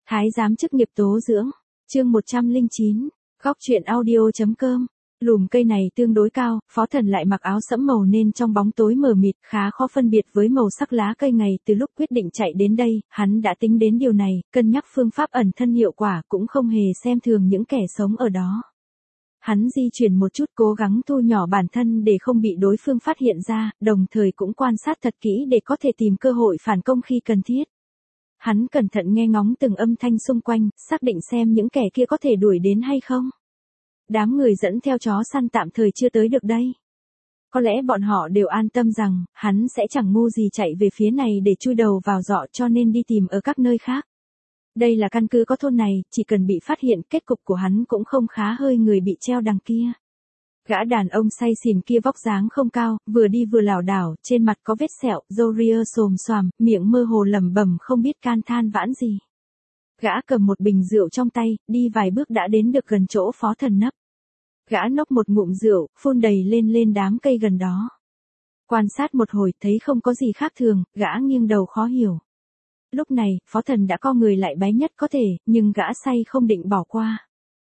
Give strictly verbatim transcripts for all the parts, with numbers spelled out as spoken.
Thái giám chức nghiệp tố dưỡng, chương một trăm lẻ chín, góc truyện audio.com. Lùm cây này tương đối cao, Phó Thần lại mặc áo sẫm màu nên trong bóng tối mờ mịt khá khó phân biệt với màu sắc lá cây ngày từ lúc quyết định chạy đến đây, hắn đã tính đến điều này, cân nhắc phương pháp ẩn thân hiệu quả cũng không hề xem thường những kẻ sống ở đó. Hắn di chuyển một chút cố gắng thu nhỏ bản thân để không bị đối phương phát hiện ra, đồng thời cũng quan sát thật kỹ để có thể tìm cơ hội phản công khi cần thiết. Hắn cẩn thận nghe ngóng từng âm thanh xung quanh, xác định xem những kẻ kia có thể đuổi đến hay không. Đám người dẫn theo chó săn tạm thời chưa tới được đây. Có lẽ bọn họ đều an tâm rằng, hắn sẽ chẳng ngu gì chạy về phía này để chui đầu vào giọ cho nên đi tìm ở các nơi khác. Đây là căn cứ có thôn này, chỉ cần bị phát hiện kết cục của hắn cũng không khá hơi người bị treo đằng kia. Gã đàn ông say xỉn kia vóc dáng không cao, vừa đi vừa lảo đảo, trên mặt có vết sẹo, râu ria xồm xoàm, miệng mơ hồ lẩm bẩm không biết can than vãn gì. Gã cầm một bình rượu trong tay, đi vài bước đã đến được gần chỗ Phó Thần nấp. Gã nốc một ngụm rượu, phun đầy lên lên đám cây gần đó. Quan sát một hồi thấy không có gì khác thường, gã nghiêng đầu khó hiểu. Lúc này, Phó Thần đã co người lại bé nhất có thể, nhưng gã say không định bỏ qua.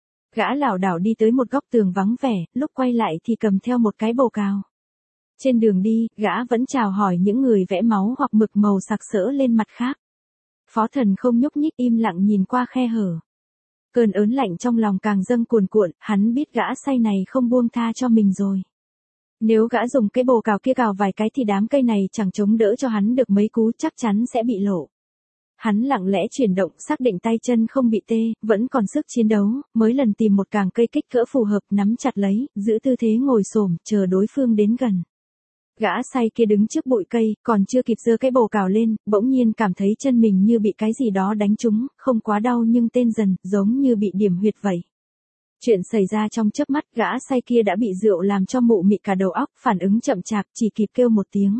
Gã lảo đảo đi tới một góc tường vắng vẻ, lúc quay lại thì cầm theo một cái bồ cào. Trên đường đi, gã vẫn chào hỏi những người vẽ máu hoặc mực màu sặc sỡ lên mặt khác. Phó Thần không nhúc nhích im lặng nhìn qua khe hở. Cơn ớn lạnh trong lòng càng dâng cuồn cuộn, hắn biết gã say này không buông tha cho mình rồi. Nếu gã dùng cái bồ cào kia cào vài cái thì đám cây này chẳng chống đỡ cho hắn được mấy cú, chắc chắn sẽ bị lộ. Hắn lặng lẽ chuyển động, xác định tay chân không bị tê, vẫn còn sức chiến đấu, mới lần tìm một càng cây kích cỡ phù hợp, nắm chặt lấy, giữ tư thế ngồi xổm, chờ đối phương đến gần. Gã say kia đứng trước bụi cây, còn chưa kịp giơ cái bồ cào lên, bỗng nhiên cảm thấy chân mình như bị cái gì đó đánh trúng, không quá đau nhưng tê dần, giống như bị điểm huyệt vậy. Chuyện xảy ra trong chớp mắt, gã say kia đã bị rượu làm cho mụ mị cả đầu óc, phản ứng chậm chạp, chỉ kịp kêu một tiếng.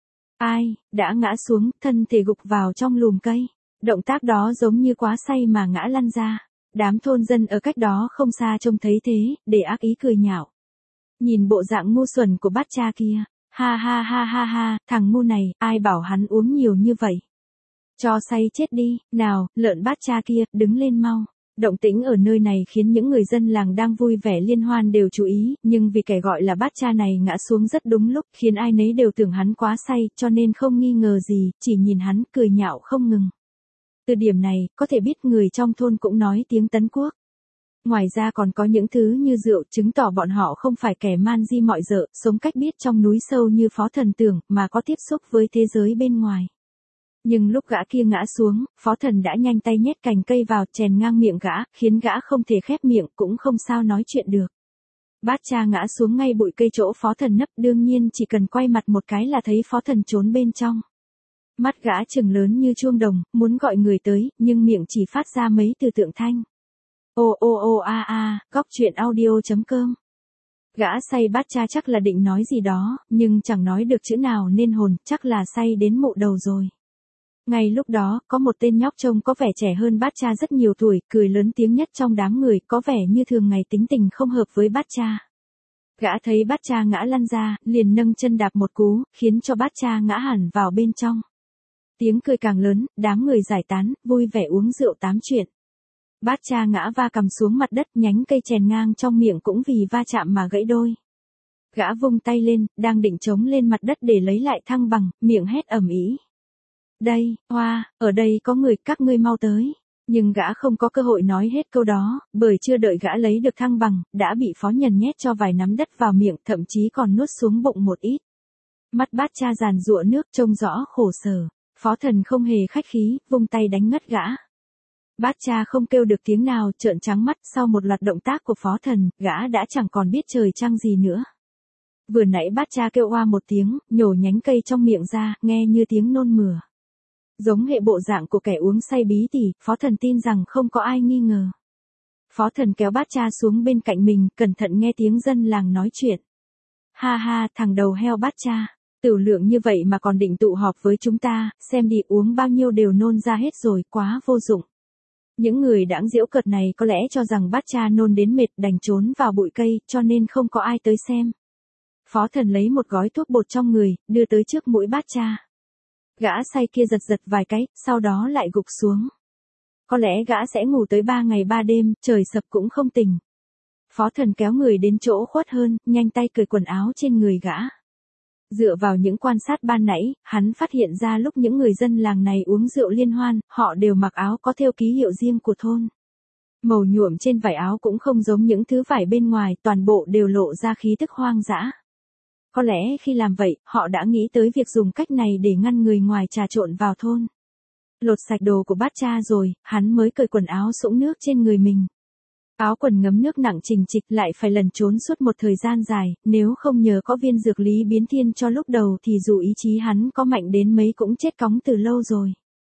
Ai, đã ngã xuống, thân thể gục vào trong lùm cây. Động tác đó giống như quá say mà ngã lăn ra. Đám thôn dân ở cách đó không xa trông thấy thế, để ác ý cười nhạo. Nhìn bộ dạng ngu xuẩn của bát cha kia. Ha ha ha ha ha, thằng ngu này, ai bảo hắn uống nhiều như vậy. Cho say chết đi, nào, lợn bát cha kia, đứng lên mau. Động tĩnh ở nơi này khiến những người dân làng đang vui vẻ liên hoan đều chú ý, nhưng vì kẻ gọi là bát cha này ngã xuống rất đúng lúc, khiến ai nấy đều tưởng hắn quá say, cho nên không nghi ngờ gì, chỉ nhìn hắn cười nhạo không ngừng. Từ điểm này, có thể biết người trong thôn cũng nói tiếng Tấn Quốc. Ngoài ra còn có những thứ như rượu, chứng tỏ bọn họ không phải kẻ man di mọi dợ, sống cách biết trong núi sâu như Phó Thần tưởng, mà có tiếp xúc với thế giới bên ngoài. Nhưng lúc gã kia ngã xuống, Phó Thần đã nhanh tay nhét cành cây vào, chèn ngang miệng gã, khiến gã không thể khép miệng, cũng không sao nói chuyện được. Bát cha ngã xuống ngay bụi cây chỗ Phó Thần nấp, đương nhiên chỉ cần quay mặt một cái là thấy Phó Thần trốn bên trong. Mắt gã trừng lớn như chuông đồng, muốn gọi người tới, nhưng miệng chỉ phát ra mấy từ tượng thanh. Ô ô ô a a, góc truyện audio.com. Gã say bát cha chắc là định nói gì đó, nhưng chẳng nói được chữ nào nên hồn, chắc là say đến mụ đầu rồi. Ngay lúc đó, có một tên nhóc trông có vẻ trẻ hơn bát cha rất nhiều tuổi, cười lớn tiếng nhất trong đám người, có vẻ như thường ngày tính tình không hợp với bát cha. Gã thấy bát cha ngã lăn ra, liền nâng chân đạp một cú, khiến cho bát cha ngã hẳn vào bên trong. Tiếng cười càng lớn, đám người giải tán, vui vẻ uống rượu tám chuyện. Bát cha ngã va cằm xuống mặt đất, nhánh cây chèn ngang trong miệng cũng vì va chạm mà gãy đôi. Gã vung tay lên, đang định chống lên mặt đất để lấy lại thăng bằng, miệng hét ầm ĩ. Đây, hoa, ở đây có người, các ngươi mau tới. Nhưng gã không có cơ hội nói hết câu đó, bởi chưa đợi gã lấy được thăng bằng, đã bị Phó Nhân nhét cho vài nắm đất vào miệng, thậm chí còn nuốt xuống bụng một ít. Mắt bát cha giàn giụa nước trông rõ khổ sở. Phó Thần không hề khách khí, vung tay đánh ngất gã. Bát cha không kêu được tiếng nào, trợn trắng mắt, sau một loạt động tác của Phó Thần, gã đã chẳng còn biết trời trăng gì nữa. Vừa nãy bát cha kêu oa một tiếng, nhổ nhánh cây trong miệng ra, nghe như tiếng nôn mửa. Giống hệ bộ dạng của kẻ uống say bí tỉ, Phó Thần tin rằng không có ai nghi ngờ. Phó Thần kéo bát cha xuống bên cạnh mình, cẩn thận nghe tiếng dân làng nói chuyện. Ha ha, thằng đầu heo bát cha. Tửu lượng như vậy mà còn định tụ họp với chúng ta, xem đi uống bao nhiêu đều nôn ra hết rồi, quá vô dụng. Những người đãng giễu cợt này có lẽ cho rằng bát cha nôn đến mệt đành trốn vào bụi cây, cho nên không có ai tới xem. Phó Thần lấy một gói thuốc bột trong người, đưa tới trước mũi bát cha. Gã say kia giật giật vài cái, sau đó lại gục xuống. Có lẽ gã sẽ ngủ tới ba ngày ba đêm, trời sập cũng không tỉnh. Phó Thần kéo người đến chỗ khuất hơn, nhanh tay cởi quần áo trên người gã. Dựa vào những quan sát ban nãy, hắn phát hiện ra lúc những người dân làng này uống rượu liên hoan, họ đều mặc áo có thêu ký hiệu riêng của thôn. Màu nhuộm trên vải áo cũng không giống những thứ vải bên ngoài, toàn bộ đều lộ ra khí tức hoang dã. Có lẽ khi làm vậy, họ đã nghĩ tới việc dùng cách này để ngăn người ngoài trà trộn vào thôn. Lột sạch đồ của bát cha rồi, hắn mới cởi quần áo sũng nước trên người mình. Áo quần ngấm nước nặng trình trịch lại phải lẩn trốn suốt một thời gian dài, nếu không nhờ có viên dược lý biến thiên cho lúc đầu thì dù ý chí hắn có mạnh đến mấy cũng chết cóng từ lâu rồi.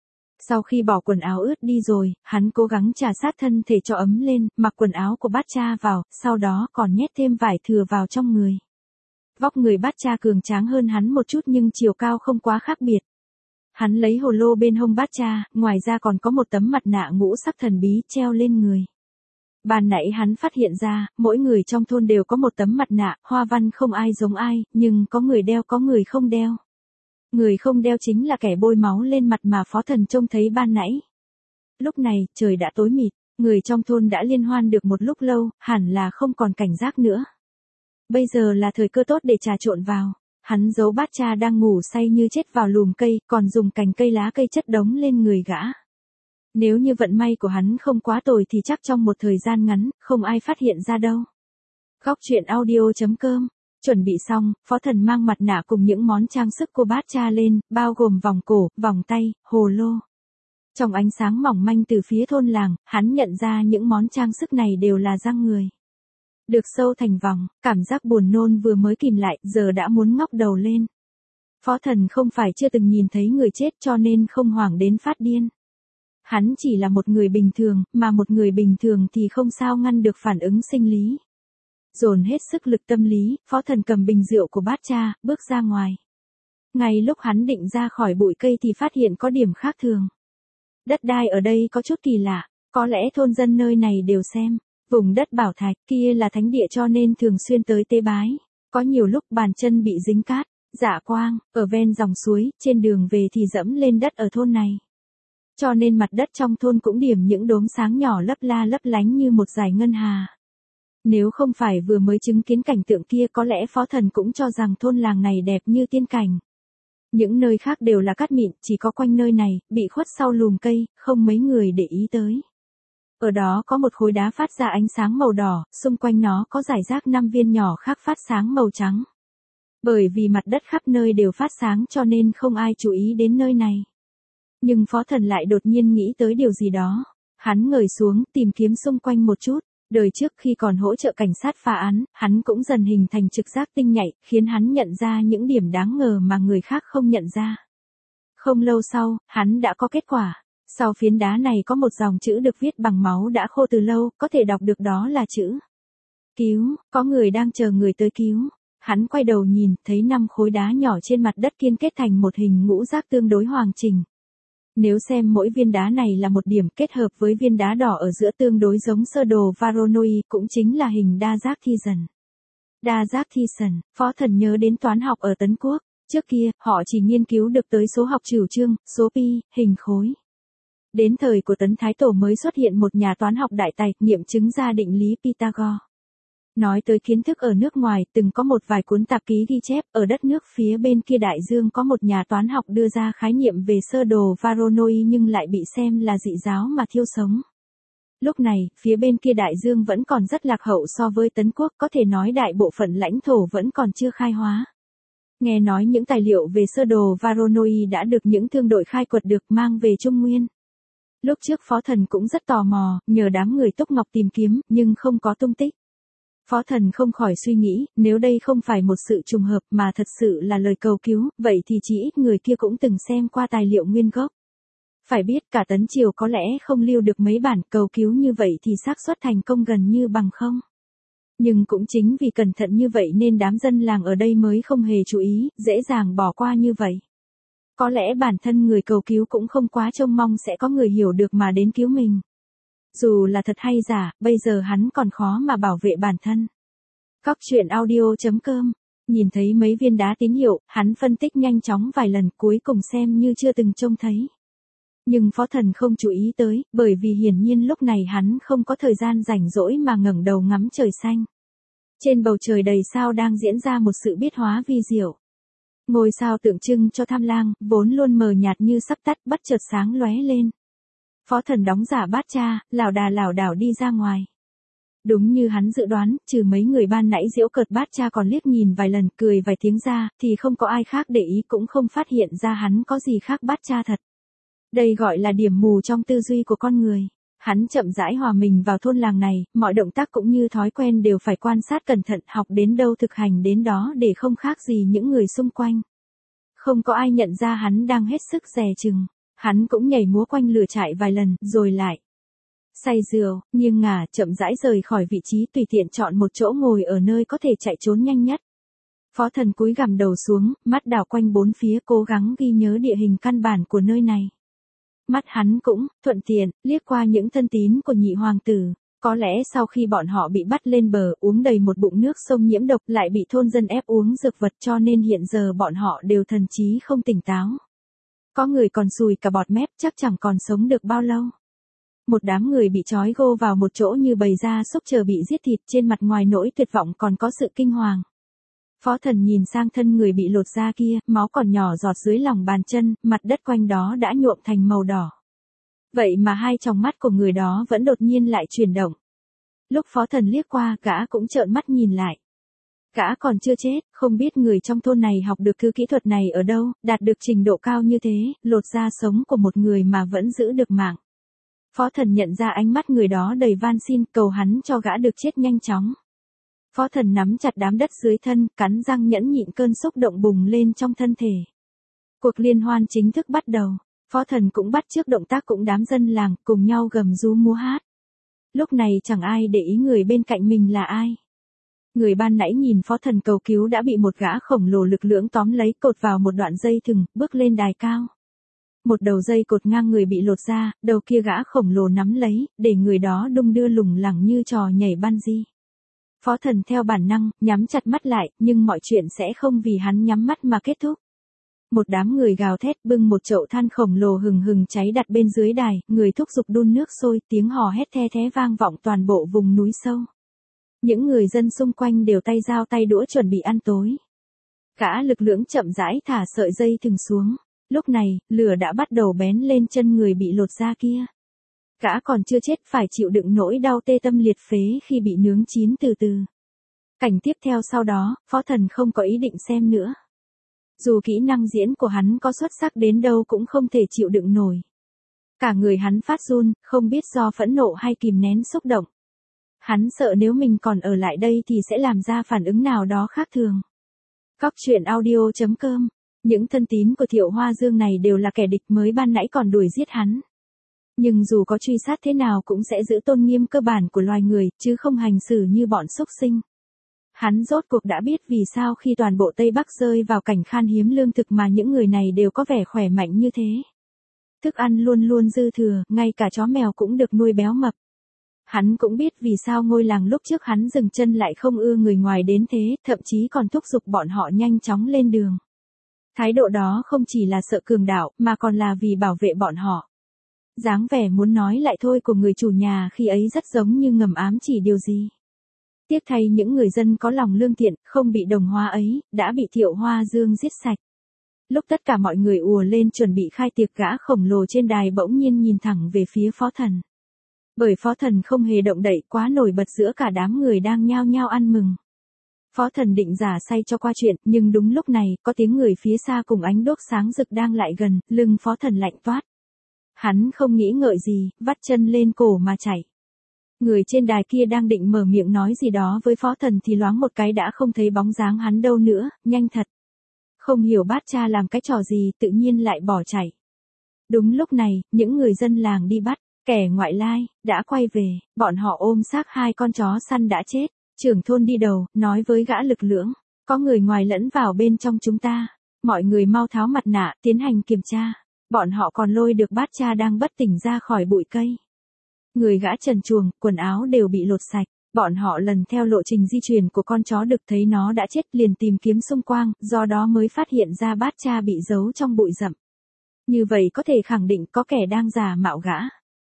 Sau khi bỏ quần áo ướt đi rồi, hắn cố gắng trà sát thân thể cho ấm lên, mặc quần áo của bát cha vào, sau đó còn nhét thêm vải thừa vào trong người. Vóc người bát cha cường tráng hơn hắn một chút nhưng chiều cao không quá khác biệt. Hắn lấy hồ lô bên hông bát cha, ngoài ra còn có một tấm mặt nạ ngũ sắc thần bí treo lên người. Ban nãy hắn phát hiện ra, mỗi người trong thôn đều có một tấm mặt nạ, hoa văn không ai giống ai, nhưng có người đeo có người không đeo. Người không đeo chính là kẻ bôi máu lên mặt mà Phó Thần trông thấy ban nãy. Lúc này, trời đã tối mịt, người trong thôn đã liên hoan được một lúc lâu, hẳn là không còn cảnh giác nữa. Bây giờ là thời cơ tốt để trà trộn vào. Hắn giấu bát cha đang ngủ say như chết vào lùm cây, còn dùng cành cây lá cây chất đống lên người gã. Nếu như vận may của hắn không quá tồi thì chắc trong một thời gian ngắn, không ai phát hiện ra đâu. Góc truyện audio chấm com. Chuẩn bị xong, Phó Thần mang mặt nạ cùng những món trang sức của bát cha lên, bao gồm vòng cổ, vòng tay, hồ lô. Trong ánh sáng mỏng manh từ phía thôn làng, hắn nhận ra những món trang sức này đều là răng người. Được sâu thành vòng, cảm giác buồn nôn vừa mới kìm lại, giờ đã muốn ngóc đầu lên. Phó Thần không phải chưa từng nhìn thấy người chết cho nên không hoảng đến phát điên. Hắn chỉ là một người bình thường, mà một người bình thường thì không sao ngăn được phản ứng sinh lý. Dồn hết sức lực tâm lý, Phó Thần cầm bình rượu của bát cha, bước ra ngoài. Ngay lúc hắn định ra khỏi bụi cây thì phát hiện có điểm khác thường. Đất đai ở đây có chút kỳ lạ, có lẽ thôn dân nơi này đều xem. Vùng đất bảo thạch kia là thánh địa cho nên thường xuyên tới tế bái. Có nhiều lúc bàn chân bị dính cát, dạ quang, ở ven dòng suối, trên đường về thì dẫm lên đất ở thôn này. Cho nên mặt đất trong thôn cũng điểm những đốm sáng nhỏ lấp la lấp lánh như một dải ngân hà. Nếu không phải vừa mới chứng kiến cảnh tượng kia có lẽ Phó Thần cũng cho rằng thôn làng này đẹp như tiên cảnh. Những nơi khác đều là cát mịn, chỉ có quanh nơi này, bị khuất sau lùm cây, không mấy người để ý tới. Ở đó có một khối đá phát ra ánh sáng màu đỏ, xung quanh nó có rải rác năm viên nhỏ khác phát sáng màu trắng. Bởi vì mặt đất khắp nơi đều phát sáng cho nên không ai chú ý đến nơi này. Nhưng Phó Thần lại đột nhiên nghĩ tới điều gì đó. Hắn ngồi xuống, tìm kiếm xung quanh một chút. Đời trước khi còn hỗ trợ cảnh sát phá án, hắn cũng dần hình thành trực giác tinh nhạy, khiến hắn nhận ra những điểm đáng ngờ mà người khác không nhận ra. Không lâu sau, hắn đã có kết quả. Sau phiến đá này có một dòng chữ được viết bằng máu đã khô từ lâu, có thể đọc được đó là chữ cứu, có người đang chờ người tới cứu. Hắn quay đầu nhìn, thấy năm khối đá nhỏ trên mặt đất kiên kết thành một hình ngũ giác tương đối hoàn chỉnh. Nếu xem mỗi viên đá này là một điểm kết hợp với viên đá đỏ ở giữa tương đối giống sơ đồ Voronoi, cũng chính là hình đa giác thi dần. Đa giác thi sần, Phó Thần nhớ đến toán học ở Tấn Quốc, trước kia, họ chỉ nghiên cứu được tới số học trừu chương, số pi, hình khối. Đến thời của Tấn Thái Tổ mới xuất hiện một nhà toán học đại tài, nghiệm chứng ra định lý Pythagore. Nói tới kiến thức ở nước ngoài, từng có một vài cuốn tạp ký ghi chép, ở đất nước phía bên kia đại dương có một nhà toán học đưa ra khái niệm về sơ đồ Voronoi nhưng lại bị xem là dị giáo mà thiêu sống. Lúc này, phía bên kia đại dương vẫn còn rất lạc hậu so với Tấn Quốc, có thể nói đại bộ phận lãnh thổ vẫn còn chưa khai hóa. Nghe nói những tài liệu về sơ đồ Voronoi đã được những thương đội khai quật được mang về Trung Nguyên. Lúc trước Phó Thần cũng rất tò mò, nhờ đám người Túc Ngọc tìm kiếm, nhưng không có tung tích. Phó Thần không khỏi suy nghĩ, nếu đây không phải một sự trùng hợp mà thật sự là lời cầu cứu, vậy thì chỉ ít người kia cũng từng xem qua tài liệu nguyên gốc. Phải biết cả Tấn Triều có lẽ không lưu được mấy bản cầu cứu như vậy thì xác suất thành công gần như bằng không. Nhưng cũng chính vì cẩn thận như vậy nên đám dân làng ở đây mới không hề chú ý, dễ dàng bỏ qua như vậy. Có lẽ bản thân người cầu cứu cũng không quá trông mong sẽ có người hiểu được mà đến cứu mình. Dù là thật hay giả, bây giờ hắn còn khó mà bảo vệ bản thân. Góc truyện audio chấm com. Nhìn thấy mấy viên đá tín hiệu, hắn phân tích nhanh chóng vài lần cuối cùng xem như chưa từng trông thấy. Nhưng phó thần không chú ý tới, bởi vì hiển nhiên lúc này hắn không có thời gian rảnh rỗi mà ngẩng đầu ngắm trời xanh. Trên bầu trời đầy sao đang diễn ra một sự biến hóa vi diệu. Ngôi sao tượng trưng cho Tham Lang, vốn luôn mờ nhạt như sắp tắt, bất chợt sáng lóe lên. Phó thần đóng giả bát cha, lảo đà lảo đảo đi ra ngoài. Đúng như hắn dự đoán, trừ mấy người ban nãy giễu cợt bát cha còn liếc nhìn vài lần, cười vài tiếng ra, thì không có ai khác để ý, cũng không phát hiện ra hắn có gì khác bát cha thật. Đây gọi là điểm mù trong tư duy của con người. Hắn chậm rãi hòa mình vào thôn làng này, mọi động tác cũng như thói quen đều phải quan sát cẩn thận, học đến đâu thực hành đến đó để không khác gì những người xung quanh. Không có ai nhận ra hắn đang hết sức dè chừng. Hắn cũng nhảy múa quanh lửa trại vài lần, rồi lại say rượu, nghiêng ngả, chậm rãi rời khỏi vị trí, tùy tiện chọn một chỗ ngồi ở nơi có thể chạy trốn nhanh nhất. Phó thần cúi gằm đầu xuống, mắt đảo quanh bốn phía, cố gắng ghi nhớ địa hình căn bản của nơi này. Mắt hắn cũng, thuận tiện, liếc qua những thân tín của nhị hoàng tử. Có lẽ sau khi bọn họ bị bắt lên bờ, uống đầy một bụng nước sông nhiễm độc, lại bị thôn dân ép uống dược vật, cho nên hiện giờ bọn họ đều thần trí không tỉnh táo. Có người còn sùi cả bọt mép, chắc chẳng còn sống được bao lâu. Một đám người bị trói gô vào một chỗ như bầy gia súc chờ bị giết thịt, trên mặt ngoài nỗi tuyệt vọng còn có sự kinh hoàng. Phó thần nhìn sang thân người bị lột da kia, máu còn nhỏ giọt dưới lòng bàn chân, mặt đất quanh đó đã nhuộm thành màu đỏ. Vậy mà hai tròng mắt của người đó vẫn đột nhiên lại chuyển động. Lúc phó thần liếc qua, gã cũng trợn mắt nhìn lại. Gã còn chưa chết, không biết người trong thôn này học được thứ kỹ thuật này ở đâu, đạt được trình độ cao như thế, lột da sống của một người mà vẫn giữ được mạng. Phó thần nhận ra ánh mắt người đó đầy van xin, cầu hắn cho gã được chết nhanh chóng. Phó thần nắm chặt đám đất dưới thân, cắn răng nhẫn nhịn cơn xúc động bùng lên trong thân thể. Cuộc liên hoan chính thức bắt đầu. Phó thần cũng bắt chước động tác cũng đám dân làng, cùng nhau gầm rú múa hát. Lúc này chẳng ai để ý người bên cạnh mình là ai. Người ban nãy nhìn phó thần cầu cứu đã bị một gã khổng lồ lực lưỡng tóm lấy, cột vào một đoạn dây thừng, bước lên đài cao. Một đầu dây cột ngang người bị lột ra, đầu kia gã khổng lồ nắm lấy, để người đó đung đưa lủng lẳng như trò nhảy bungee. Phó thần theo bản năng, nhắm chặt mắt lại, nhưng mọi chuyện sẽ không vì hắn nhắm mắt mà kết thúc. Một đám người gào thét, bưng một chậu than khổng lồ hừng hừng cháy đặt bên dưới đài, người thúc giục đun nước sôi, tiếng hò hét the thé vang vọng toàn bộ vùng núi sâu. Những người dân xung quanh đều tay dao tay đũa chuẩn bị ăn tối. Gã lực lưỡng chậm rãi thả sợi dây thừng xuống. Lúc này, lửa đã bắt đầu bén lên chân người bị lột da kia. Gã còn chưa chết phải chịu đựng nỗi đau tê tâm liệt phế khi bị nướng chín từ từ. Cảnh tiếp theo sau đó, phó thần không có ý định xem nữa. Dù kỹ năng diễn của hắn có xuất sắc đến đâu cũng không thể chịu đựng nổi. Cả người hắn phát run, không biết do phẫn nộ hay kìm nén xúc động. Hắn sợ nếu mình còn ở lại đây thì sẽ làm ra phản ứng nào đó khác thường. Góc truyện audio chấm com. Những thân tín của Thiệu Hoa Dương này đều là kẻ địch, mới ban nãy còn đuổi giết hắn. Nhưng dù có truy sát thế nào cũng sẽ giữ tôn nghiêm cơ bản của loài người, chứ không hành xử như bọn súc sinh. Hắn rốt cuộc đã biết vì sao khi toàn bộ Tây Bắc rơi vào cảnh khan hiếm lương thực mà những người này đều có vẻ khỏe mạnh như thế. Thức ăn luôn luôn dư thừa, ngay cả chó mèo cũng được nuôi béo mập. Hắn cũng biết vì sao ngôi làng lúc trước hắn dừng chân lại không ưa người ngoài đến thế, thậm chí còn thúc giục bọn họ nhanh chóng lên đường. Thái độ đó không chỉ là sợ cường đạo, mà còn là vì bảo vệ bọn họ. Dáng vẻ muốn nói lại thôi của người chủ nhà khi ấy rất giống như ngầm ám chỉ điều gì. Tiếc thay những người dân có lòng lương thiện, không bị đồng hóa ấy, đã bị Thiệu Hoa Dương giết sạch. Lúc tất cả mọi người ùa lên chuẩn bị khai tiệc, gã khổng lồ trên đài bỗng nhiên nhìn thẳng về phía phó thần. Bởi phó thần không hề động đậy, quá nổi bật giữa cả đám người đang nhao nhao ăn mừng. Phó thần định giả say cho qua chuyện, nhưng đúng lúc này, có tiếng người phía xa cùng ánh đuốc sáng rực đang lại gần, lưng phó thần lạnh toát. Hắn không nghĩ ngợi gì, vắt chân lên cổ mà chạy. Người trên đài kia đang định mở miệng nói gì đó với phó thần thì loáng một cái đã không thấy bóng dáng hắn đâu nữa, nhanh thật. Không hiểu bát cha làm cái trò gì, tự nhiên lại bỏ chạy. Đúng lúc này, những người dân làng đi bắt, kẻ ngoại lai, đã quay về, bọn họ ôm xác hai con chó săn đã chết. Trưởng thôn đi đầu, nói với gã lực lưỡng, có người ngoài lẫn vào bên trong chúng ta. Mọi người mau tháo mặt nạ, tiến hành kiểm tra. Bọn họ còn lôi được bát cha đang bất tỉnh ra khỏi bụi cây. Người gã trần truồng, quần áo đều bị lột sạch. Bọn họ lần theo lộ trình di chuyển của con chó đực, thấy nó đã chết liền tìm kiếm xung quanh, do đó mới phát hiện ra bát cha bị giấu trong bụi rậm. Như vậy có thể khẳng định có kẻ đang giả mạo gã.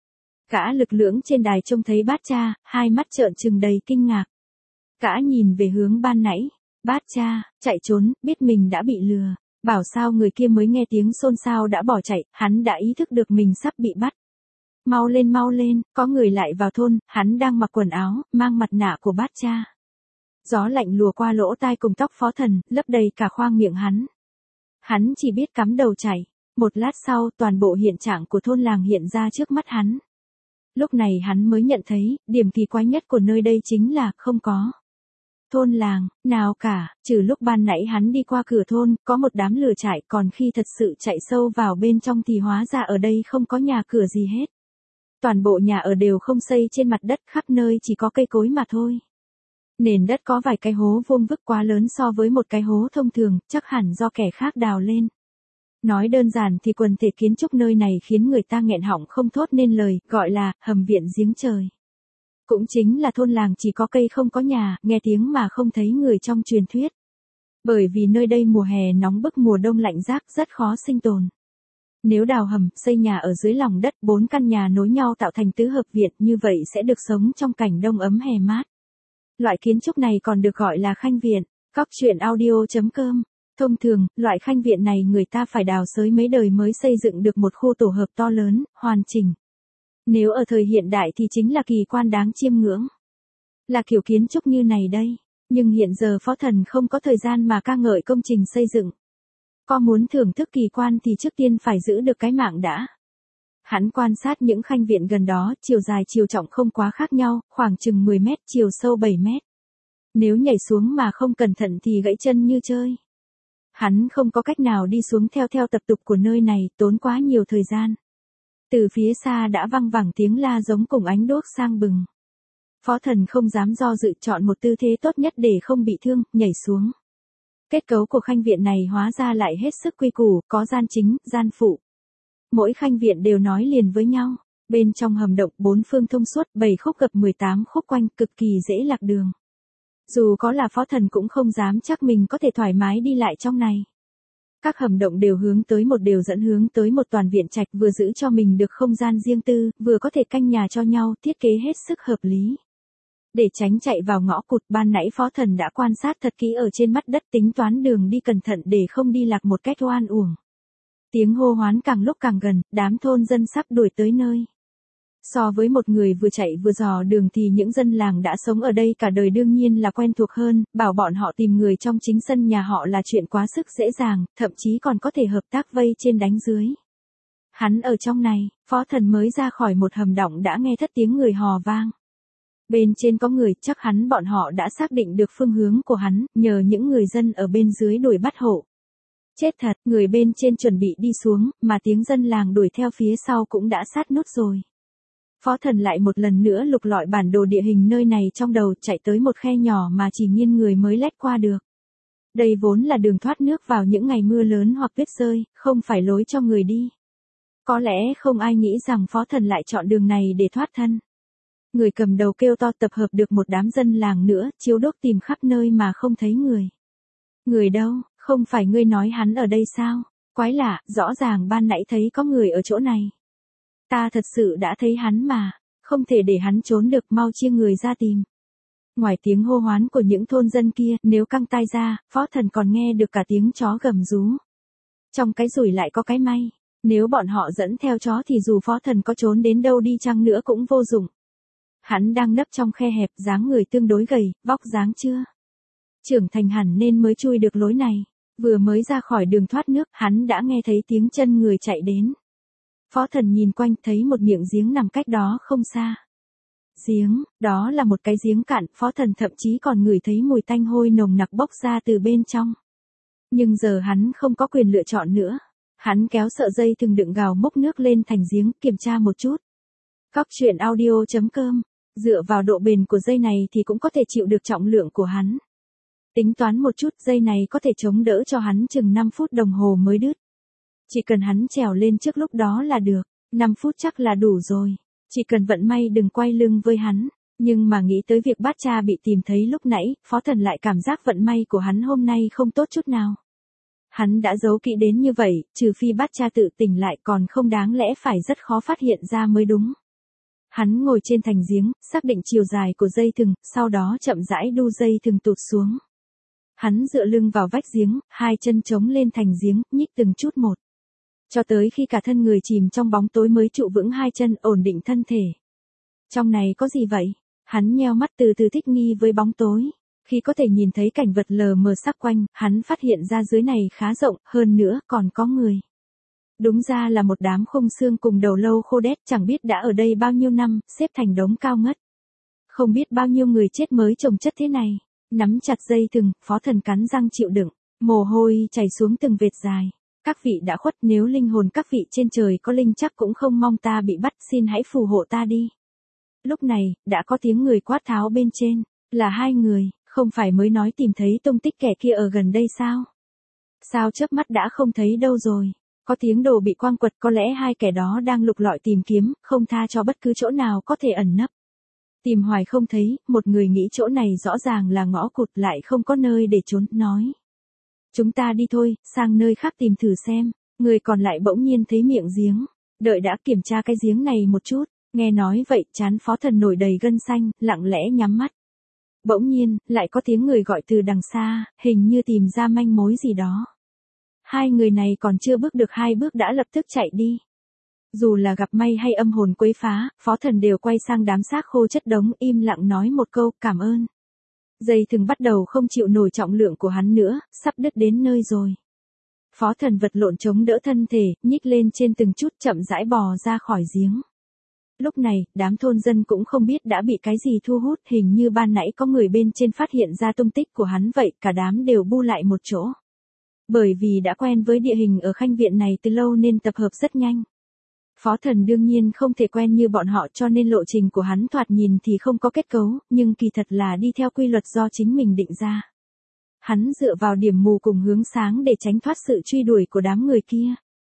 Gã lực lưỡng trên đài trông thấy Bát Cha, hai mắt trợn trừng đầy kinh ngạc. Gã nhìn về hướng ban nãy. Bát Cha, chạy trốn, biết mình đã bị lừa. Bảo sao người kia mới nghe tiếng xôn xao đã bỏ chạy, hắn đã ý thức được mình sắp bị bắt. Mau lên mau lên, có người lại vào thôn, hắn đang mặc quần áo, mang mặt nạ của Bát Cha. Gió lạnh lùa qua lỗ tai cùng tóc Phó Thần, lấp đầy cả khoang miệng hắn. Hắn chỉ biết cắm đầu chạy. Một lát sau, toàn bộ hiện trạng của thôn làng hiện ra trước mắt hắn. Lúc này hắn mới nhận thấy, điểm kỳ quái nhất của nơi đây chính là không có thôn làng nào cả, trừ lúc ban nãy hắn đi qua cửa thôn, có một đám lửa trại, còn khi thật sự chạy sâu vào bên trong thì hóa ra ở đây không có nhà cửa gì hết. Toàn bộ nhà ở đều không xây trên mặt đất, khắp nơi chỉ có cây cối mà thôi. Nền đất có vài cái hố vuông vức quá lớn so với một cái hố thông thường, chắc hẳn do kẻ khác đào lên. Nói đơn giản thì quần thể kiến trúc nơi này khiến người ta nghẹn họng không thốt nên lời, gọi là hầm viện giếng trời. Cũng chính là thôn làng chỉ có cây không có nhà, nghe tiếng mà không thấy người trong truyền thuyết. Bởi vì nơi đây mùa hè nóng bức, mùa đông lạnh rác, rất khó sinh tồn. Nếu đào hầm, xây nhà ở dưới lòng đất, bốn căn nhà nối nhau tạo thành tứ hợp viện, như vậy sẽ được sống trong cảnh đông ấm hè mát. Loại kiến trúc này còn được gọi là khanh viện. Cóc truyện audio chấm com. Thông thường, loại khanh viện này người ta phải đào xới mấy đời mới xây dựng được một khu tổ hợp to lớn, hoàn chỉnh. Nếu ở thời hiện đại thì chính là kỳ quan đáng chiêm ngưỡng. Là kiểu kiến trúc như này đây. Nhưng hiện giờ Phó Thần không có thời gian mà ca ngợi công trình xây dựng. Có muốn thưởng thức kỳ quan thì trước tiên phải giữ được cái mạng đã. Hắn quan sát những khanh viện gần đó, chiều dài chiều trọng không quá khác nhau, khoảng chừng mười mét, chiều sâu bảy mét. Nếu nhảy xuống mà không cẩn thận thì gãy chân như chơi. Hắn không có cách nào đi xuống theo theo tập tục của nơi này, tốn quá nhiều thời gian. Từ phía xa đã văng vẳng tiếng la giống cùng ánh đuốc sang bừng. Phó Thần không dám do dự, chọn một tư thế tốt nhất để không bị thương, nhảy xuống. Kết cấu của khanh viện này hóa ra lại hết sức quy củ, có gian chính, gian phụ. Mỗi khanh viện đều nói liền với nhau. Bên trong hầm động bốn phương thông suốt, bảy khúc gập mười tám khúc quanh, cực kỳ dễ lạc đường. Dù có là Phó Thần cũng không dám chắc mình có thể thoải mái đi lại trong này. Các hầm động đều hướng tới một đều dẫn hướng tới một toàn viện trạch, vừa giữ cho mình được không gian riêng tư, vừa có thể canh nhà cho nhau, thiết kế hết sức hợp lý. Để tránh chạy vào ngõ cụt, ban nãy Phó Thần đã quan sát thật kỹ ở trên mặt đất, tính toán đường đi cẩn thận để không đi lạc một cách oan uổng. Tiếng hô hoán càng lúc càng gần, đám thôn dân sắp đuổi tới nơi. So với một người vừa chạy vừa dò đường thì những dân làng đã sống ở đây cả đời đương nhiên là quen thuộc hơn, bảo bọn họ tìm người trong chính sân nhà họ là chuyện quá sức dễ dàng, thậm chí còn có thể hợp tác vây trên đánh dưới. Hắn ở trong này, Phó Thần mới ra khỏi một hầm động đã nghe thất tiếng người hò vang. Bên trên có người, chắc hắn bọn họ đã xác định được phương hướng của hắn, nhờ những người dân ở bên dưới đuổi bắt hộ. Chết thật, người bên trên chuẩn bị đi xuống, mà tiếng dân làng đuổi theo phía sau cũng đã sát nút rồi. Phó Thần lại một lần nữa lục lọi bản đồ địa hình nơi này trong đầu, chạy tới một khe nhỏ mà chỉ nghiêng người mới lách qua được. Đây vốn là đường thoát nước vào những ngày mưa lớn hoặc tuyết rơi, không phải lối cho người đi. Có lẽ không ai nghĩ rằng Phó Thần lại chọn đường này để thoát thân. Người cầm đầu kêu to, tập hợp được một đám dân làng nữa, chiếu đốt tìm khắp nơi mà không thấy người. Người đâu, không phải ngươi nói hắn ở đây sao? Quái lạ, rõ ràng ban nãy thấy có người ở chỗ này. Ta thật sự đã thấy hắn mà, không thể để hắn trốn được, mau chia người ra tìm. Ngoài tiếng hô hoán của những thôn dân kia, nếu căng tai ra, Phó Thần còn nghe được cả tiếng chó gầm rú. Trong cái rủi lại có cái may, nếu bọn họ dẫn theo chó thì dù Phó Thần có trốn đến đâu đi chăng nữa cũng vô dụng. Hắn đang nấp trong khe hẹp, dáng người tương đối gầy, vóc dáng chưa trưởng thành hẳn nên mới chui được lối này. Vừa mới ra khỏi đường thoát nước, hắn đã nghe thấy tiếng chân người chạy đến. Phó Thần nhìn quanh thấy một miệng giếng nằm cách đó không xa. Giếng, đó là một cái giếng cạn, Phó Thần thậm chí còn ngửi thấy mùi tanh hôi nồng nặc bốc ra từ bên trong. Nhưng giờ hắn không có quyền lựa chọn nữa. Hắn kéo sợi dây thừng đựng gào múc nước lên thành giếng, kiểm tra một chút. Cóc truyện audio chấm com. Dựa vào độ bền của dây này thì cũng có thể chịu được trọng lượng của hắn. Tính toán một chút, dây này có thể chống đỡ cho hắn chừng năm phút đồng hồ mới đứt. Chỉ cần hắn trèo lên trước lúc đó là được, năm phút chắc là đủ rồi. Chỉ cần vận may đừng quay lưng với hắn. Nhưng mà nghĩ tới việc Bát Cha bị tìm thấy lúc nãy, Phó Thần lại cảm giác vận may của hắn hôm nay không tốt chút nào. Hắn đã giấu kỹ đến như vậy, trừ phi bát cha tự tỉnh lại còn không đáng lẽ phải rất khó phát hiện ra mới đúng. Hắn ngồi trên thành giếng, xác định chiều dài của dây thừng, sau đó chậm rãi đu dây thừng tụt xuống. Hắn dựa lưng vào vách giếng, hai chân chống lên thành giếng, nhích từng chút một. Cho tới khi cả thân người chìm trong bóng tối mới trụ vững hai chân, ổn định thân thể. Trong này có gì vậy? Hắn nheo mắt từ từ thích nghi với bóng tối. Khi có thể nhìn thấy cảnh vật lờ mờ sắc quanh, hắn phát hiện ra dưới này khá rộng, hơn nữa còn có người. Đúng ra là một đám khung xương cùng đầu lâu khô đét, chẳng biết đã ở đây bao nhiêu năm, xếp thành đống cao ngất. Không biết bao nhiêu người chết mới chồng chất thế này. Nắm chặt dây thừng, Phó Thần cắn răng chịu đựng, mồ hôi chảy xuống từng vệt dài. Các vị đã khuất, nếu linh hồn các vị trên trời có linh chắc cũng không mong ta bị bắt, xin hãy phù hộ ta đi. Lúc này, đã có tiếng người quát tháo bên trên, là hai người, không phải mới nói tìm thấy tung tích kẻ kia ở gần đây sao? Sao chớp mắt đã không thấy đâu rồi? Có tiếng đồ bị quang quật, có lẽ hai kẻ đó đang lục lọi tìm kiếm, không tha cho bất cứ chỗ nào có thể ẩn nấp. Tìm hoài không thấy, một người nghĩ chỗ này rõ ràng là ngõ cụt lại không có nơi để trốn, nói. Chúng ta đi thôi, sang nơi khác tìm thử xem. Người còn lại bỗng nhiên thấy miệng giếng. Đợi đã kiểm tra cái giếng này một chút. Nghe nói vậy, trán Phó Thần nổi đầy gân xanh, lặng lẽ nhắm mắt. Bỗng nhiên, lại có tiếng người gọi từ đằng xa, hình như tìm ra manh mối gì đó. Hai người này còn chưa bước được hai bước đã lập tức chạy đi. Dù là gặp may hay âm hồn quấy phá, Phó Thần đều quay sang đám xác khô chất đống, im lặng nói một câu, cảm ơn. Dây thừng bắt đầu không chịu nổi trọng lượng của hắn nữa, sắp đứt đến nơi rồi. Phó Thần vật lộn chống đỡ thân thể, nhích lên trên từng chút, chậm rãi bò ra khỏi giếng. Lúc này, đám thôn dân cũng không biết đã bị cái gì thu hút, hình như ban nãy có người bên trên phát hiện ra tung tích của hắn vậy, cả đám đều bu lại một chỗ. Bởi vì đã quen với địa hình ở Khanh Viện này từ lâu nên tập hợp rất nhanh. Phó Thần đương nhiên không thể quen như bọn họ, cho nên lộ trình của hắn thoạt nhìn thì không có kết cấu, nhưng kỳ thật là đi theo quy luật do chính mình định ra. Hắn dựa vào điểm mù cùng hướng sáng để tránh thoát sự truy đuổi của đám người kia.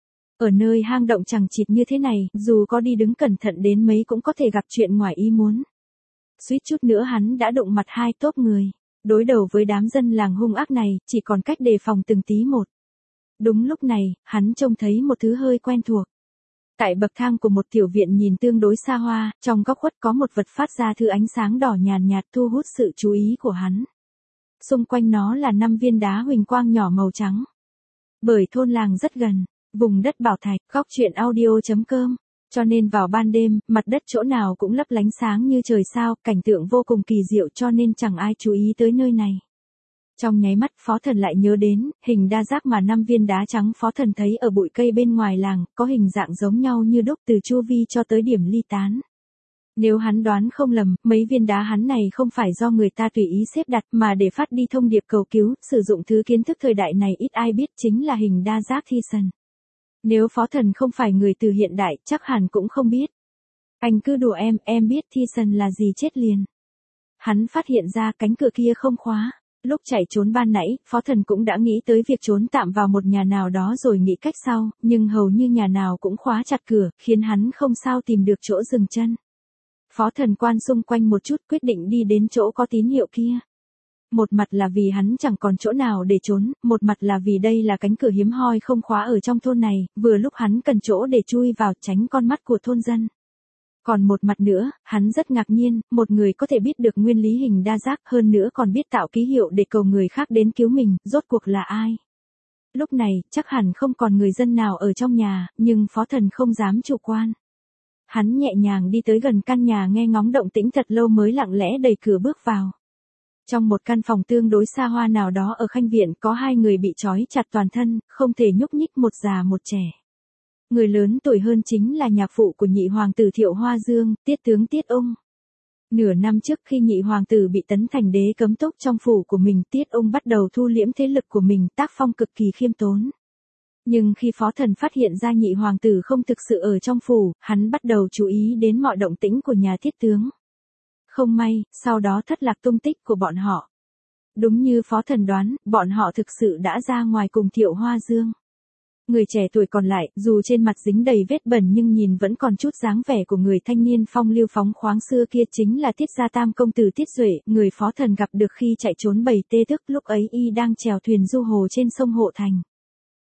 Ở nơi hang động chằng chịt như thế này, dù có đi đứng cẩn thận đến mấy cũng có thể gặp chuyện ngoài ý muốn. Suýt chút nữa hắn đã đụng mặt hai tốp người. Đối đầu với đám dân làng hung ác này, chỉ còn cách đề phòng từng tí một. Đúng lúc này, hắn trông thấy một thứ hơi quen thuộc. Tại bậc thang của một tiểu viện nhìn tương đối xa hoa, trong góc khuất có một vật phát ra thứ ánh sáng đỏ nhàn nhạt thu hút sự chú ý của hắn. Xung quanh nó là năm viên đá huỳnh quang nhỏ màu trắng. Bởi thôn làng rất gần, vùng đất bảo thạch, góc truyện audio chấm com. Cho nên vào ban đêm, mặt đất chỗ nào cũng lấp lánh sáng như trời sao, cảnh tượng vô cùng kỳ diệu cho nên chẳng ai chú ý tới nơi này. Trong nháy mắt Phó Thần lại nhớ đến, hình đa giác mà năm viên đá trắng Phó Thần thấy ở bụi cây bên ngoài làng, có hình dạng giống nhau như đúc từ chu vi cho tới điểm ly tán. Nếu hắn đoán không lầm, mấy viên đá hắn này không phải do người ta tùy ý xếp đặt mà để phát đi thông điệp cầu cứu, sử dụng thứ kiến thức thời đại này ít ai biết chính là hình đa giác thi thần. Nếu Phó Thần không phải người từ hiện đại, chắc hẳn cũng không biết. Anh cứ đùa em, em biết thi thần là gì chết liền. Hắn phát hiện ra cánh cửa kia không khóa. Lúc chạy trốn ban nãy, Phó Thần cũng đã nghĩ tới việc trốn tạm vào một nhà nào đó rồi nghĩ cách sau, nhưng hầu như nhà nào cũng khóa chặt cửa, khiến hắn không sao tìm được chỗ dừng chân. Phó Thần quan xung quanh một chút, quyết định đi đến chỗ có tín hiệu kia. Một mặt là vì hắn chẳng còn chỗ nào để trốn, một mặt là vì đây là cánh cửa hiếm hoi không khóa ở trong thôn này, vừa lúc hắn cần chỗ để chui vào tránh con mắt của thôn dân. Còn một mặt nữa, hắn rất ngạc nhiên, một người có thể biết được nguyên lý hình đa giác, hơn nữa còn biết tạo ký hiệu để cầu người khác đến cứu mình, rốt cuộc là ai? Lúc này, chắc hẳn không còn người dân nào ở trong nhà, nhưng Phó Thần không dám chủ quan. Hắn nhẹ nhàng đi tới gần căn nhà nghe ngóng động tĩnh thật lâu mới lặng lẽ đẩy cửa bước vào. Trong một căn phòng tương đối xa hoa nào đó ở Khanh Viện có hai người bị trói chặt toàn thân, không thể nhúc nhích, một già một trẻ. Người lớn tuổi hơn chính là nhạc phụ của nhị hoàng tử Thiệu Hoa Dương, Tiết tướng Tiết Ung. Nửa năm trước khi nhị hoàng tử bị tấn thành đế cấm túc trong phủ của mình, Tiết Ung bắt đầu thu liễm thế lực của mình, tác phong cực kỳ khiêm tốn. Nhưng khi Phó Thần phát hiện ra nhị hoàng tử không thực sự ở trong phủ, hắn bắt đầu chú ý đến mọi động tĩnh của nhà Tiết tướng. Không may, sau đó thất lạc tung tích của bọn họ. Đúng như Phó Thần đoán, bọn họ thực sự đã ra ngoài cùng Thiệu Hoa Dương. Người trẻ tuổi còn lại, dù trên mặt dính đầy vết bẩn nhưng nhìn vẫn còn chút dáng vẻ của người thanh niên phong lưu phóng khoáng xưa kia, chính là Tiết gia tam công tử Tiết Duệ, người Phó Thần gặp được khi chạy trốn bầy tê thức, lúc ấy y đang chèo thuyền du hồ trên sông Hộ Thành.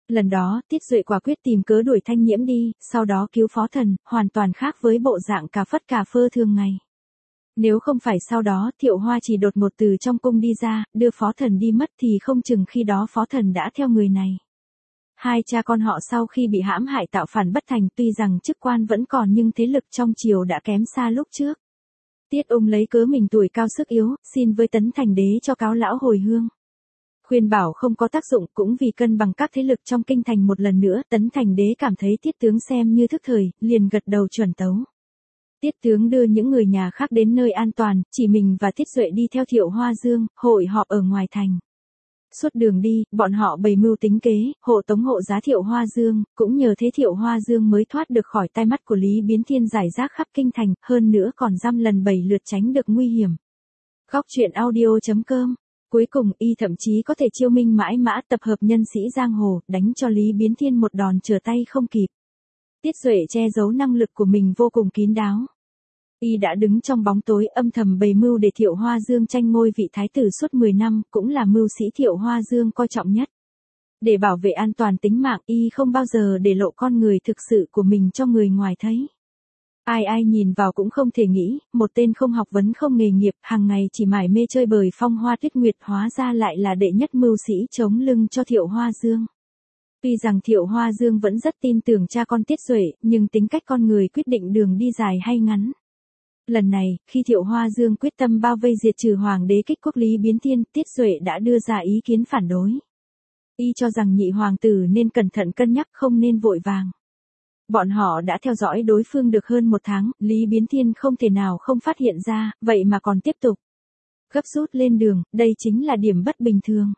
Lần đó, Tiết Duệ quả quyết tìm cớ đuổi Thanh Nhiễm đi, sau đó cứu Phó Thần, hoàn toàn khác với bộ dạng cà phất cà phơ thường ngày. Nếu không phải sau đó Thiệu Hoa chỉ đột ngột từ trong cung đi ra, đưa Phó Thần đi mất thì không chừng khi đó Phó Thần đã theo người này. Hai cha con họ sau khi bị hãm hại tạo phản bất thành, tuy rằng chức quan vẫn còn nhưng thế lực trong triều đã kém xa lúc trước. Tiết Ung lấy cớ mình tuổi cao sức yếu, xin với Tấn Thành Đế cho cáo lão hồi hương. Khuyên bảo không có tác dụng, cũng vì cân bằng các thế lực trong kinh thành một lần nữa, Tấn Thành Đế cảm thấy Tiết tướng xem như thức thời, liền gật đầu chuẩn tấu. Tiết tướng đưa những người nhà khác đến nơi an toàn, chỉ mình và Tiết Duệ đi theo Thiệu Hoa Dương, hội họp ở ngoài thành. Suốt đường đi, bọn họ bày mưu tính kế, hộ tống hộ giá Thiệu Hoa Dương, cũng nhờ thế Thiệu Hoa Dương mới thoát được khỏi tai mắt của Lý Biến Thiên giải rác khắp kinh thành, hơn nữa còn dăm lần bảy lượt tránh được nguy hiểm. Góc truyện audio chấm com. Cuối cùng y thậm chí có thể chiêu minh mãi mã tập hợp nhân sĩ giang hồ, đánh cho Lý Biến Thiên một đòn trở tay không kịp. Tiết Duệ che giấu năng lực của mình vô cùng kín đáo. Y đã đứng trong bóng tối âm thầm bày mưu để Thiệu Hoa Dương tranh ngôi vị thái tử suốt mười năm, cũng là mưu sĩ Thiệu Hoa Dương coi trọng nhất. Để bảo vệ an toàn tính mạng, y không bao giờ để lộ con người thực sự của mình cho người ngoài thấy. Ai ai nhìn vào cũng không thể nghĩ, một tên không học vấn không nghề nghiệp, hàng ngày chỉ mải mê chơi bời phong hoa tuyết nguyệt, hóa ra lại là đệ nhất mưu sĩ chống lưng cho Thiệu Hoa Dương. Tuy rằng Thiệu Hoa Dương vẫn rất tin tưởng cha con Tiết Duệ, nhưng tính cách con người quyết định đường đi dài hay ngắn. Lần này, khi Thiệu Hoa Dương quyết tâm bao vây diệt trừ hoàng đế kích quốc Lý Biến Thiên, Tiết Duệ đã đưa ra ý kiến phản đối. Y cho rằng nhị hoàng tử nên cẩn thận cân nhắc, không nên vội vàng. Bọn họ đã theo dõi đối phương được hơn một tháng, Lý Biến Thiên không thể nào không phát hiện ra, vậy mà còn tiếp tục gấp rút lên đường, đây chính là điểm bất bình thường.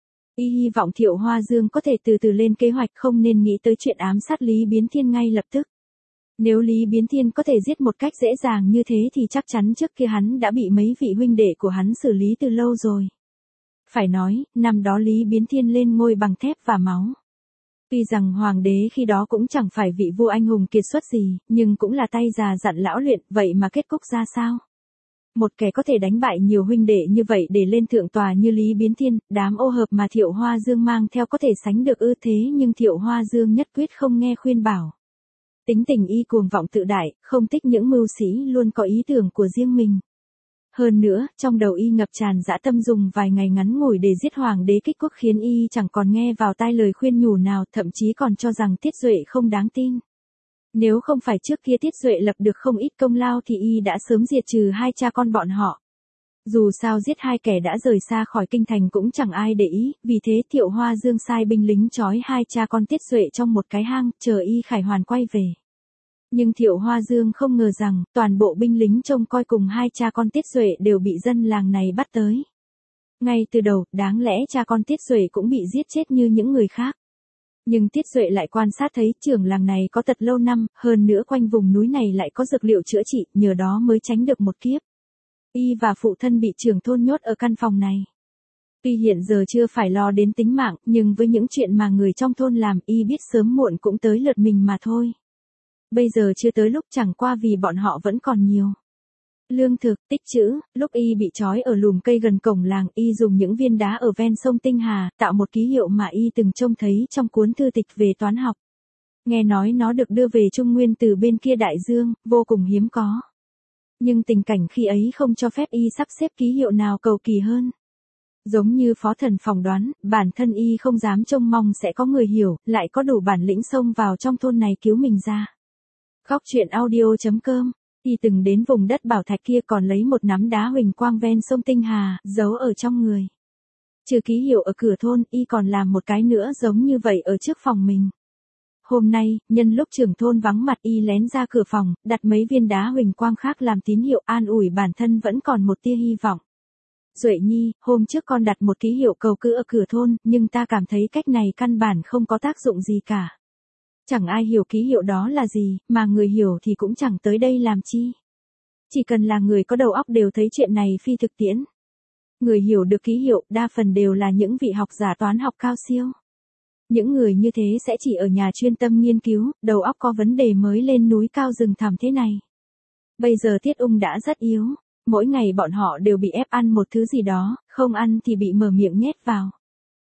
Y hy vọng Thiệu Hoa Dương có thể từ từ lên kế hoạch, không nên nghĩ tới chuyện ám sát Lý Biến Thiên ngay lập tức. Nếu Lý Biến Thiên có thể giết một cách dễ dàng như thế thì chắc chắn trước kia hắn đã bị mấy vị huynh đệ của hắn xử lý từ lâu rồi. Phải nói, năm đó Lý Biến Thiên lên ngôi bằng thép và máu. Tuy rằng hoàng đế khi đó cũng chẳng phải vị vua anh hùng kiệt xuất gì, nhưng cũng là tay già dặn lão luyện, vậy mà kết cục ra sao? Một kẻ có thể đánh bại nhiều huynh đệ như vậy để lên thượng tòa như Lý Biến Thiên, đám ô hợp mà Thiệu Hoa Dương mang theo có thể sánh được ư? Thế nhưng Thiệu Hoa Dương nhất quyết không nghe khuyên bảo. Tính tình y cuồng vọng tự đại, không thích những mưu sĩ luôn có ý tưởng của riêng mình. Hơn nữa, trong đầu y ngập tràn dã tâm, dùng vài ngày ngắn ngủi để giết hoàng đế kích quốc khiến y chẳng còn nghe vào tai lời khuyên nhủ nào, thậm chí còn cho rằng Tiết Duệ không đáng tin. Nếu không phải trước kia Tiết Duệ lập được không ít công lao thì y đã sớm diệt trừ hai cha con bọn họ. Dù sao giết hai kẻ đã rời xa khỏi kinh thành cũng chẳng ai để ý, vì thế Thiệu Hoa Dương sai binh lính trói hai cha con Tiết Duệ trong một cái hang, chờ y khải hoàn quay về. Nhưng Thiệu Hoa Dương không ngờ rằng, toàn bộ binh lính trông coi cùng hai cha con Tiết Duệ đều bị dân làng này bắt tới. Ngay từ đầu, đáng lẽ cha con Tiết Duệ cũng bị giết chết như những người khác. Nhưng Tiết Duệ lại quan sát thấy trưởng làng này có tật lâu năm, hơn nữa quanh vùng núi này lại có dược liệu chữa trị, nhờ đó mới tránh được một kiếp. Y và phụ thân bị trưởng thôn nhốt ở căn phòng này. Tuy hiện giờ chưa phải lo đến tính mạng, nhưng với những chuyện mà người trong thôn làm, y biết sớm muộn cũng tới lượt mình mà thôi. Bây giờ chưa tới lúc, chẳng qua vì bọn họ vẫn còn nhiều lương thực, tích trữ. Lúc y bị trói ở lùm cây gần cổng làng, y dùng những viên đá ở ven sông Tinh Hà, tạo một ký hiệu mà y từng trông thấy trong cuốn thư tịch về toán học. Nghe nói nó được đưa về Trung Nguyên từ bên kia đại dương, vô cùng hiếm có. Nhưng tình cảnh khi ấy không cho phép y sắp xếp ký hiệu nào cầu kỳ hơn. Giống như Phó Thần phỏng đoán, bản thân y không dám trông mong sẽ có người hiểu, lại có đủ bản lĩnh xông vào trong thôn này cứu mình ra. Góc truyện audio chấm com. Y từng đến vùng đất bảo thạch kia, còn lấy một nắm đá huỳnh quang ven sông Tinh Hà, giấu ở trong người. Trừ ký hiệu ở cửa thôn, y còn làm một cái nữa giống như vậy ở trước phòng mình. Hôm nay, nhân lúc trưởng thôn vắng mặt, y lén ra cửa phòng, đặt mấy viên đá huỳnh quang khác làm tín hiệu, an ủi bản thân vẫn còn một tia hy vọng. Duệ nhi, hôm trước con đặt một ký hiệu cầu cữ ở cửa thôn, nhưng ta cảm thấy cách này căn bản không có tác dụng gì cả. Chẳng ai hiểu ký hiệu đó là gì, mà người hiểu thì cũng chẳng tới đây làm chi. Chỉ cần là người có đầu óc đều thấy chuyện này phi thực tiễn. Người hiểu được ký hiệu, đa phần đều là những vị học giả toán học cao siêu. Những người như thế sẽ chỉ ở nhà chuyên tâm nghiên cứu, đầu óc có vấn đề mới lên núi cao rừng thẳm thế này. Bây giờ Tiết Ung đã rất yếu, mỗi ngày bọn họ đều bị ép ăn một thứ gì đó, không ăn thì bị mở miệng nhét vào.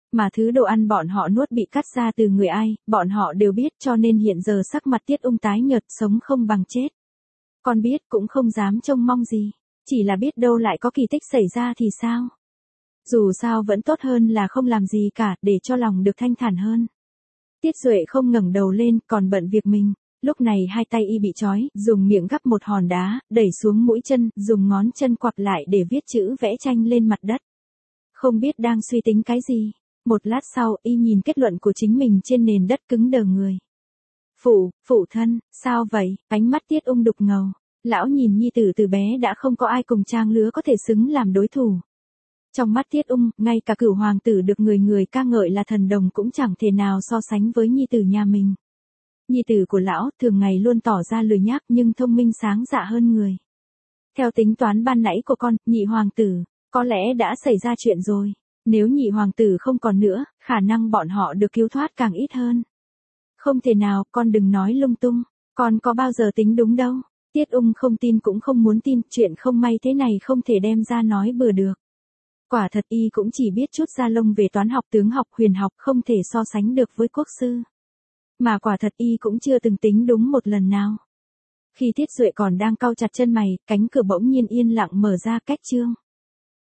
Mà thứ đồ ăn bọn họ nuốt bị cắt ra từ người ai, bọn họ đều biết, cho nên hiện giờ sắc mặt Tiết Ung tái nhợt, sống không bằng chết. Con biết cũng không dám trông mong gì, chỉ là biết đâu lại có kỳ tích xảy ra thì sao. Dù sao vẫn tốt hơn là không làm gì cả, để cho lòng được thanh thản hơn. Tiết Duệ không ngẩng đầu lên, còn bận việc mình. Lúc này hai tay y bị trói, dùng miệng gắp một hòn đá, đẩy xuống mũi chân, dùng ngón chân quặp lại để viết chữ vẽ tranh lên mặt đất. Không biết đang suy tính cái gì. Một lát sau, y nhìn kết luận của chính mình trên nền đất cứng đờ người. Phụ, phụ thân, sao vậy? Ánh mắt Tiết Ung đục ngầu. Lão nhìn nhi tử từ bé đã không có ai cùng trang lứa có thể xứng làm đối thủ. Trong mắt Tiết Ung, ngay cả Cửu hoàng tử được người người ca ngợi là thần đồng cũng chẳng thể nào so sánh với nhi tử nhà mình. Nhi tử của lão thường ngày luôn tỏ ra lười nhác nhưng thông minh sáng dạ hơn người. Theo tính toán ban nãy của con, nhị hoàng tử, có lẽ đã xảy ra chuyện rồi. Nếu nhị hoàng tử không còn nữa, khả năng bọn họ được cứu thoát càng ít hơn. Không thể nào, con đừng nói lung tung, con có bao giờ tính đúng đâu. Tiết Ung không tin cũng không muốn tin, chuyện không may thế này không thể đem ra nói bừa được. Quả thật y cũng chỉ biết chút da lông về toán học, tướng học, huyền học, không thể so sánh được với quốc sư. Mà quả thật y cũng chưa từng tính đúng một lần nào. Khi Tiết Duệ còn đang cau chặt chân mày, cánh cửa bỗng nhiên yên lặng mở ra cách chương.